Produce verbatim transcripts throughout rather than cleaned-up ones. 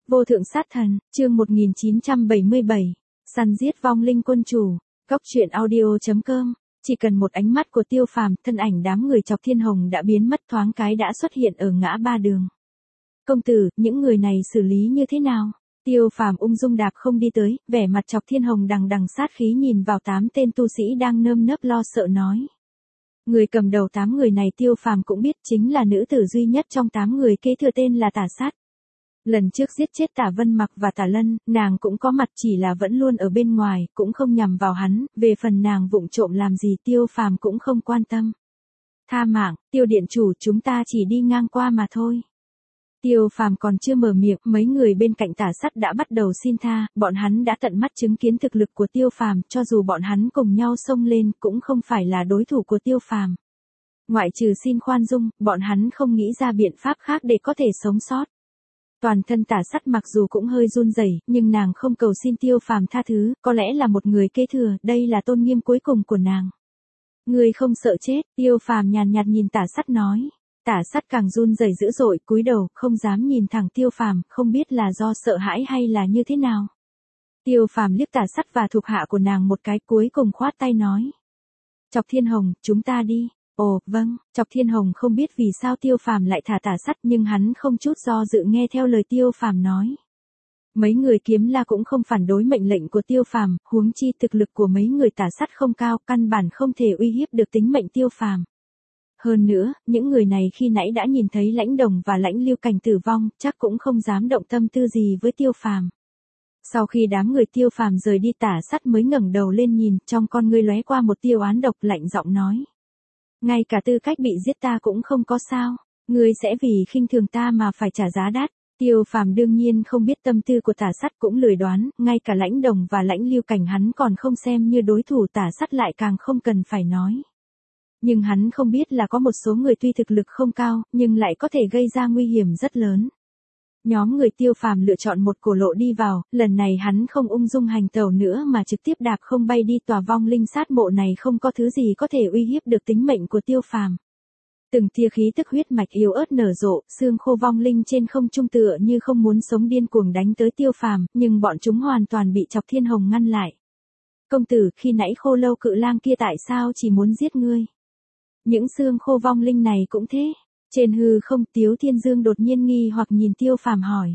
Vô thượng sát thần, chương một nghìn chín trăm bảy mươi bảy, săn giết vong linh quân chủ, góc truyện audio chấm com. Chỉ cần một ánh mắt của Tiêu Phàm, thân ảnh đám người Chọc Thiên Hồng đã biến mất, thoáng cái đã xuất hiện ở ngã ba đường. Công tử, những người này xử lý như thế nào? Tiêu Phàm ung dung đạp không đi tới, vẻ mặt Chọc Thiên Hồng đằng đằng sát khí nhìn vào tám tên tu sĩ đang nơm nớp lo sợ nói. Người cầm đầu tám người này Tiêu Phàm cũng biết chính là nữ tử duy nhất trong tám người kế thừa, tên là Tả Sát. Lần trước giết chết Tả Vân Mặc và Tả Lân, nàng cũng có mặt, chỉ là vẫn luôn ở bên ngoài, cũng không nhằm vào hắn, về phần nàng vụng trộm làm gì Tiêu Phàm cũng không quan tâm. Tha mạng, Tiêu điện chủ, chúng ta chỉ đi ngang qua mà thôi. Tiêu Phàm còn chưa mở miệng, mấy người bên cạnh Tả Sắt đã bắt đầu xin tha, bọn hắn đã tận mắt chứng kiến thực lực của Tiêu Phàm, cho dù bọn hắn cùng nhau xông lên cũng không phải là đối thủ của Tiêu Phàm. Ngoại trừ xin khoan dung, bọn hắn không nghĩ ra biện pháp khác để có thể sống sót. Toàn thân Tả Sắt mặc dù cũng hơi run rẩy, nhưng nàng không cầu xin Tiêu Phàm tha thứ, có lẽ là một người kế thừa, đây là tôn nghiêm cuối cùng của nàng. Người không sợ chết, Tiêu Phàm nhàn nhạt nhìn Tả Sắt nói. Tả Sắt càng run rẩy dữ dội, cúi đầu, không dám nhìn thẳng Tiêu Phàm, không biết là do sợ hãi hay là như thế nào. Tiêu Phàm liếc Tả Sắt và thuộc hạ của nàng một cái, cuối cùng khoát tay nói. Chọc Thiên Hồng, chúng ta đi. Ồ, vâng, Chọc Thiên Hồng không biết vì sao Tiêu Phàm lại thả Tả Sắt, nhưng hắn không chút do dự nghe theo lời Tiêu Phàm nói. Mấy người Kiếm La cũng không phản đối mệnh lệnh của Tiêu Phàm, huống chi thực lực của mấy người Tả Sắt không cao, căn bản không thể uy hiếp được tính mệnh Tiêu Phàm. Hơn nữa, những người này khi nãy đã nhìn thấy Lãnh Đồng và Lãnh Lưu Cảnh tử vong, chắc cũng không dám động tâm tư gì với Tiêu Phàm. Sau khi đám người Tiêu Phàm rời đi, Tả Sắt mới ngẩng đầu lên nhìn, trong con ngươi lóe qua một tia oán độc, lạnh giọng nói. Ngay cả tư cách bị giết ta cũng không có sao, ngươi sẽ vì khinh thường ta mà phải trả giá đắt. Tiêu Phàm đương nhiên không biết tâm tư của Tả Sắt, cũng lười đoán, ngay cả Lãnh Đồng và Lãnh Lưu Cảnh hắn còn không xem như đối thủ, Tả Sắt lại càng không cần phải nói. Nhưng hắn không biết là có một số người tuy thực lực không cao, nhưng lại có thể gây ra nguy hiểm rất lớn. Nhóm người Tiêu Phàm lựa chọn một cổ lộ đi vào, lần này hắn không ung dung hành tẩu nữa mà trực tiếp đạp không bay đi. Tòa vong linh sát mộ này không có thứ gì có thể uy hiếp được tính mệnh của Tiêu Phàm. Từng tia khí tức huyết mạch yếu ớt nở rộ, xương khô vong linh trên không trung tựa như không muốn sống điên cuồng đánh tới Tiêu Phàm, nhưng bọn chúng hoàn toàn bị Chọc Thiên Hồng ngăn lại. Công tử, khi nãy Khô Lâu Cự Lang kia tại sao chỉ muốn giết ngươi? Những xương khô vong linh này cũng thế. Trên hư không, Tiếu Thiên Dương đột nhiên nghi hoặc nhìn Tiêu Phàm hỏi.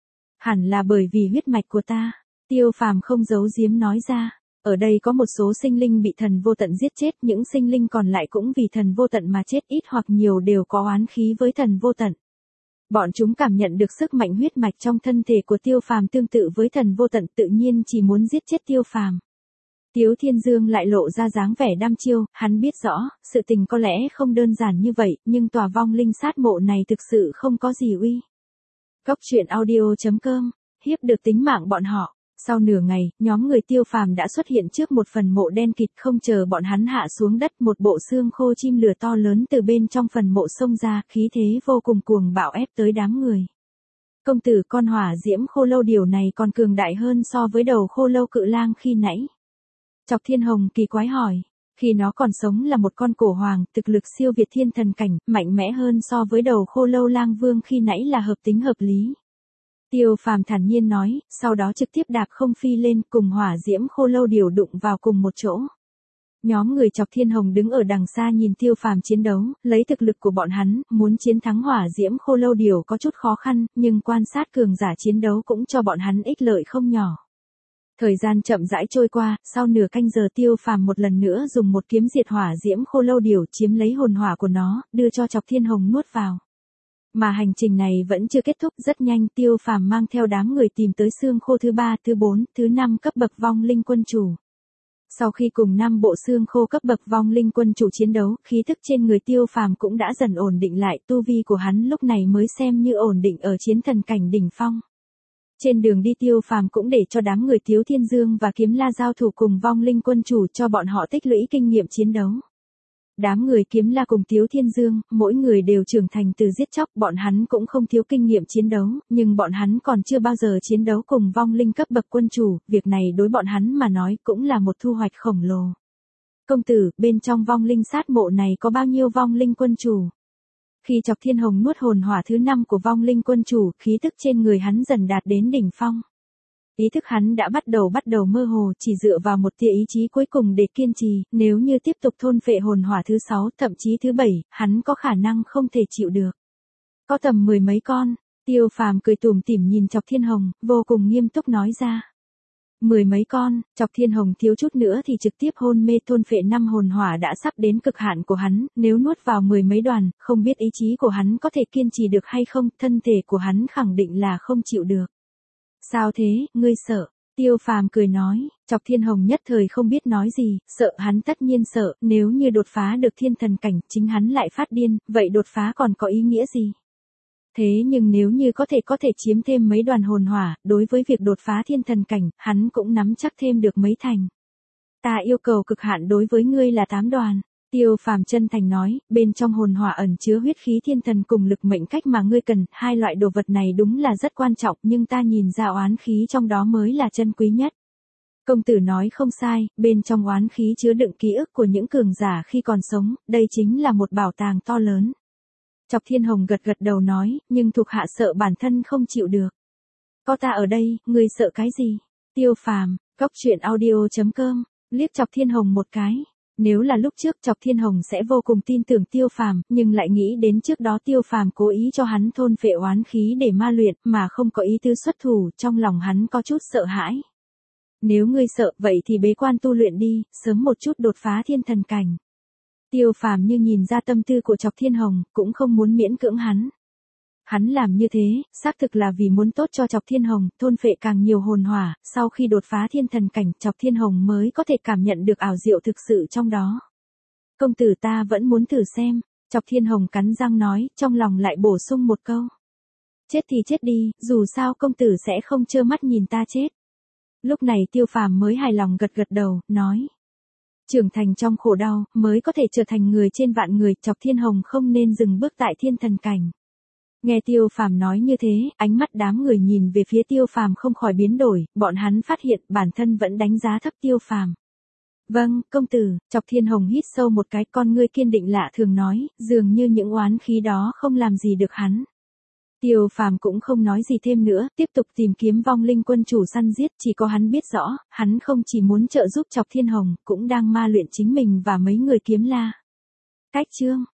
Hẳn là bởi vì huyết mạch của ta. Tiêu Phàm không giấu giếm nói ra. Ở đây có một số sinh linh bị Thần Vô Tận giết chết, những sinh linh còn lại cũng vì Thần Vô Tận mà chết, ít hoặc nhiều đều có oán khí với Thần Vô Tận. Bọn chúng cảm nhận được sức mạnh huyết mạch trong thân thể của Tiêu Phàm tương tự với Thần Vô Tận, tự nhiên chỉ muốn giết chết Tiêu Phàm. Tiếu Thiên Dương lại lộ ra dáng vẻ đăm chiêu, hắn biết rõ, sự tình có lẽ không đơn giản như vậy, nhưng tòa vong linh sát mộ này thực sự không có gì uy. Góc truyện audio chấm com, hiếp được tính mạng bọn họ. Sau nửa ngày, nhóm người Tiêu Phàm đã xuất hiện trước một phần mộ đen kịt, không chờ bọn hắn hạ xuống đất, một bộ xương khô chim lửa to lớn từ bên trong phần mộ xông ra, khí thế vô cùng cuồng bạo ép tới đám người. Công tử, con hỏa diễm khô lâu điều này còn cường đại hơn so với đầu Khô Lâu Cự Lang khi nãy. Chọc Thiên Hồng kỳ quái hỏi, khi nó còn sống là một con cổ hoàng, thực lực siêu việt thiên thần cảnh, mạnh mẽ hơn so với đầu Khô Lâu Lang Vương khi nãy là hợp tính hợp lý. Tiêu Phàm thản nhiên nói, sau đó trực tiếp đạp không phi lên, cùng hỏa diễm khô lâu điều đụng vào cùng một chỗ. Nhóm người Chọc Thiên Hồng đứng ở đằng xa nhìn Tiêu Phàm chiến đấu, lấy thực lực của bọn hắn, muốn chiến thắng hỏa diễm khô lâu điều có chút khó khăn, nhưng quan sát cường giả chiến đấu cũng cho bọn hắn ích lợi không nhỏ. Thời gian chậm rãi trôi qua, sau nửa canh giờ Tiêu Phàm một lần nữa dùng một kiếm diệt hỏa diễm khô lâu điều, chiếm lấy hồn hỏa của nó, đưa cho Chọc Thiên Hồng nuốt vào. Mà hành trình này vẫn chưa kết thúc, rất nhanh Tiêu Phàm mang theo đám người tìm tới xương khô thứ ba, thứ bốn, thứ năm cấp bậc vong linh quân chủ. Sau khi cùng năm bộ xương khô cấp bậc vong linh quân chủ chiến đấu, khí tức trên người Tiêu Phàm cũng đã dần ổn định lại, tu vi của hắn lúc này mới xem như ổn định ở chiến thần cảnh đỉnh phong. Trên đường đi Tiêu Phàm cũng để cho đám người Tiếu Thiên Dương và Kiếm La giao thủ cùng vong linh quân chủ, cho bọn họ tích lũy kinh nghiệm chiến đấu. Đám người Kiếm La cùng Tiếu Thiên Dương, mỗi người đều trưởng thành từ giết chóc, bọn hắn cũng không thiếu kinh nghiệm chiến đấu, nhưng bọn hắn còn chưa bao giờ chiến đấu cùng vong linh cấp bậc quân chủ, việc này đối bọn hắn mà nói cũng là một thu hoạch khổng lồ. Công tử, bên trong vong linh sát mộ này có bao nhiêu vong linh quân chủ? Khi Chọc Thiên Hồng nuốt hồn hỏa thứ năm của vong linh quân chủ, khí tức trên người hắn dần đạt đến đỉnh phong. Ý thức hắn đã bắt đầu bắt đầu mơ hồ, chỉ dựa vào một tia ý chí cuối cùng để kiên trì, nếu như tiếp tục thôn phệ hồn hỏa thứ sáu, thậm chí thứ bảy, hắn có khả năng không thể chịu được. Có tầm mười mấy con, Tiêu Phàm cười tủm tỉm nhìn Chọc Thiên Hồng, vô cùng nghiêm túc nói ra. Mười mấy con, Chọc Thiên Hồng thiếu chút nữa thì trực tiếp hôn mê, thôn phệ năm hồn hỏa đã sắp đến cực hạn của hắn, nếu nuốt vào mười mấy đoàn, không biết ý chí của hắn có thể kiên trì được hay không, thân thể của hắn khẳng định là không chịu được. Sao thế, ngươi sợ? Tiêu Phàm cười nói, Chọc Thiên Hồng nhất thời không biết nói gì, sợ hắn tất nhiên sợ, nếu như đột phá được thiên thần cảnh, chính hắn lại phát điên, vậy đột phá còn có ý nghĩa gì? Thế nhưng nếu như có thể có thể chiếm thêm mấy đoàn hồn hỏa, đối với việc đột phá thiên thần cảnh, hắn cũng nắm chắc thêm được mấy thành. Ta yêu cầu cực hạn đối với ngươi là tám đoàn. Tiêu Phàm chân thành nói, bên trong hồn hỏa ẩn chứa huyết khí thiên thần cùng lực mệnh cách mà ngươi cần, hai loại đồ vật này đúng là rất quan trọng, nhưng ta nhìn ra oán khí trong đó mới là chân quý nhất. Công tử nói không sai, bên trong oán khí chứa đựng ký ức của những cường giả khi còn sống, đây chính là một bảo tàng to lớn. Chọc Thiên Hồng gật gật đầu nói, nhưng thuộc hạ sợ bản thân không chịu được. Có ta ở đây, ngươi sợ cái gì? Tiêu Phàm, Cốc Truyện Audio chấm com, liếc Chọc Thiên Hồng một cái. Nếu là lúc trước Chọc Thiên Hồng sẽ vô cùng tin tưởng Tiêu Phàm, nhưng lại nghĩ đến trước đó Tiêu Phàm cố ý cho hắn thôn phệ oán khí để ma luyện, mà không có ý tư xuất thủ, trong lòng hắn có chút sợ hãi. Nếu ngươi sợ, vậy thì bế quan tu luyện đi, sớm một chút đột phá thiên thần cảnh. Tiêu Phàm như nhìn ra tâm tư của Chọc Thiên Hồng, cũng không muốn miễn cưỡng hắn. Hắn làm như thế, xác thực là vì muốn tốt cho Chọc Thiên Hồng, thôn phệ càng nhiều hồn hỏa, sau khi đột phá thiên thần cảnh, Chọc Thiên Hồng mới có thể cảm nhận được ảo diệu thực sự trong đó. Công tử ta vẫn muốn thử xem, Chọc Thiên Hồng cắn răng nói, trong lòng lại bổ sung một câu. Chết thì chết đi, dù sao công tử sẽ không trơ mắt nhìn ta chết. Lúc này Tiêu Phàm mới hài lòng gật gật đầu, nói. Trưởng thành trong khổ đau, mới có thể trở thành người trên vạn người, Chọc Thiên Hồng không nên dừng bước tại thiên thần cảnh. Nghe Tiêu Phàm nói như thế, ánh mắt đám người nhìn về phía Tiêu Phàm không khỏi biến đổi, bọn hắn phát hiện bản thân vẫn đánh giá thấp Tiêu Phàm. Vâng, công tử, Chọc Thiên Hồng hít sâu một cái, con ngươi kiên định lạ thường nói, dường như những oán khí đó không làm gì được hắn. Tiêu Phàm cũng không nói gì thêm nữa, tiếp tục tìm kiếm vong linh quân chủ săn giết, chỉ có hắn biết rõ, hắn không chỉ muốn trợ giúp Chọc Thiên Hồng, cũng đang ma luyện chính mình và mấy người kiếm la. Cách chương